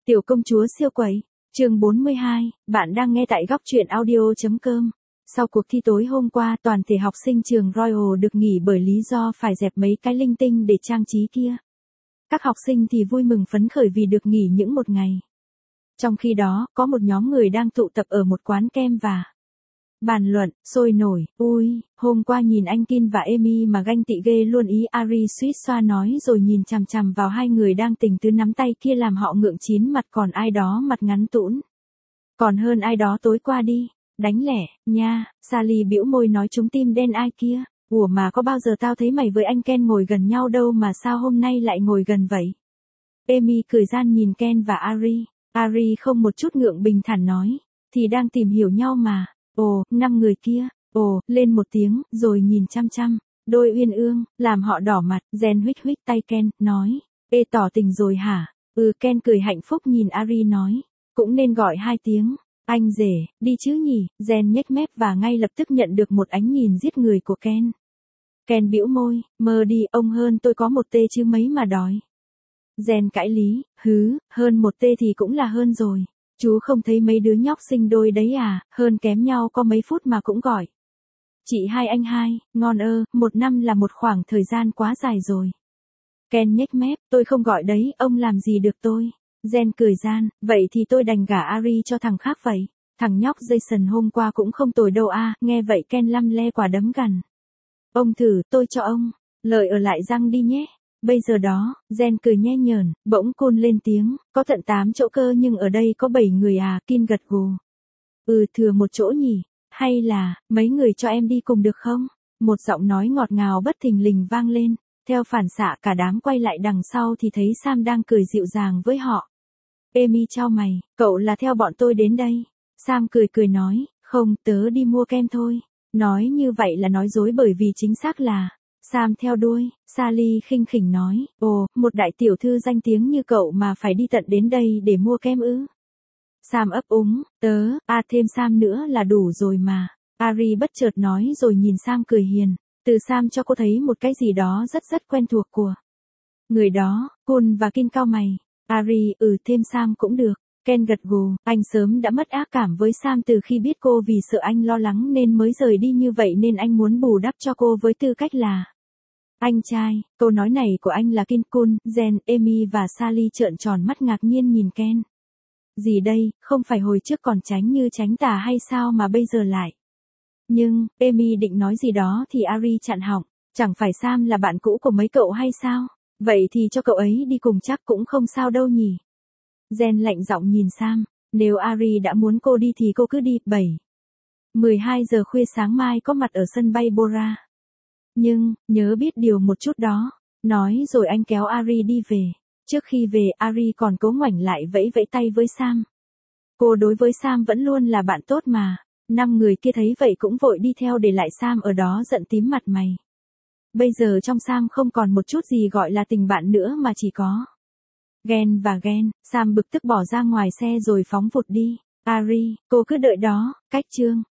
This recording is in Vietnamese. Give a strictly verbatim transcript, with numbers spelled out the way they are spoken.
Tiểu công chúa siêu quẩy, chương bốn mươi hai, bạn đang nghe tại góc truyện audio.com. Sau cuộc thi tối hôm qua, toàn thể học sinh trường Royal được nghỉ bởi lý do phải dẹp mấy cái linh tinh để trang trí kia. Các học sinh thì vui mừng phấn khởi vì được nghỉ những một ngày. Trong khi đó, có một nhóm người đang tụ tập ở một quán kem và bàn luận, sôi nổi. Ui, hôm qua nhìn anh Kin và Amy mà ganh tị ghê luôn ý, Ari suýt xoa nói rồi nhìn chằm chằm vào hai người đang tình tứ nắm tay kia làm họ ngượng chín mặt, còn ai đó mặt ngắn tũn. Còn hơn ai đó tối qua đi, đánh lẻ, nha. Sally bĩu môi nói chúng tim đen ai kia. Ủa mà có bao giờ tao thấy mày với anh Ken ngồi gần nhau đâu mà sao hôm nay lại ngồi gần vậy? Amy cười gian nhìn Ken và Ari. Ari không một chút ngượng bình thản nói, thì đang tìm hiểu nhau mà. Ồ, năm người kia, ồ, lên một tiếng, rồi nhìn chăm chăm, đôi uyên ương, làm họ đỏ mặt. Jen huých huých tay Ken, nói, ê tỏ tình rồi hả? Ừ, Ken cười hạnh phúc nhìn Ari nói, cũng nên gọi hai tiếng, anh rể, đi chứ nhỉ? Jen nhếch mép và ngay lập tức nhận được một ánh nhìn giết người của Ken. Ken bĩu môi, mơ đi, ông hơn tôi có một tê chứ mấy mà đói. Jen cãi lý, hứ, hơn một tê thì cũng là hơn rồi. Chú không thấy mấy đứa nhóc sinh đôi đấy à, hơn kém nhau có mấy phút mà cũng gọi. Chị hai anh hai, ngon ơ, một năm là một khoảng thời gian quá dài rồi. Ken nhếch mép, tôi không gọi đấy, ông làm gì được tôi. Jen cười gian, vậy thì tôi đành gả Ari cho thằng khác vậy. Thằng nhóc Jason hôm qua cũng không tồi đâu a. Nghe vậy Ken lăm le quả đấm gằn. Ông thử, tôi cho ông, lợi ở lại răng đi nhé. Bây giờ đó, Jen cười nhe nhờn, bỗng côn lên tiếng, có tận tám chỗ cơ nhưng ở đây có bảy người à? Kin gật gù. Ừ, thừa một chỗ nhỉ, hay là, mấy người cho em đi cùng được không? Một giọng nói ngọt ngào bất thình lình vang lên, theo phản xạ cả đám quay lại đằng sau thì thấy Sam đang cười dịu dàng với họ. Amy chau mày, cậu là theo bọn tôi đến đây. Sam cười cười nói, không, tớ đi mua kem thôi. Nói như vậy là nói dối bởi vì chính xác là Sam theo đuôi. Sally khinh khỉnh nói, ồ, một đại tiểu thư danh tiếng như cậu mà phải đi tận đến đây để mua kem ư? Sam ấp úng, tớ, à thêm Sam nữa là đủ rồi mà. Ari bất chợt nói rồi nhìn Sam cười hiền, từ Sam cho cô thấy một cái gì đó rất rất quen thuộc của người đó. Kun và Kin cau mày. Ari, ừ thêm Sam cũng được. Ken gật gù, anh sớm đã mất ác cảm với Sam từ khi biết cô vì sợ anh lo lắng nên mới rời đi như vậy, nên anh muốn bù đắp cho cô với tư cách là anh trai. Câu nói này của anh là Kin, Kun, Jen, Amy và Sally trợn tròn mắt ngạc nhiên nhìn Ken. Gì đây, không phải hồi trước còn tránh như tránh tà hay sao mà bây giờ lại? Nhưng, Amy định nói gì đó thì Ari chặn họng, chẳng phải Sam là bạn cũ của mấy cậu hay sao? Vậy thì cho cậu ấy đi cùng chắc cũng không sao đâu nhỉ? Jen lạnh giọng nhìn Sam, nếu Ari đã muốn cô đi thì cô cứ đi. Bảy mười hai giờ khuya sáng mai có mặt ở sân bay Bora. Nhưng, nhớ biết điều một chút đó. Nói rồi anh kéo Ari đi về. Trước khi về, Ari còn cố ngoảnh lại vẫy vẫy tay với Sam. Cô đối với Sam vẫn luôn là bạn tốt mà. Năm người kia thấy vậy cũng vội đi theo để lại Sam ở đó giận tím mặt mày. Bây giờ trong Sam không còn một chút gì gọi là tình bạn nữa mà chỉ có ghen và ghen. Sam bực tức bỏ ra ngoài xe rồi phóng vụt đi. Ari, cô cứ đợi đó. Cách chương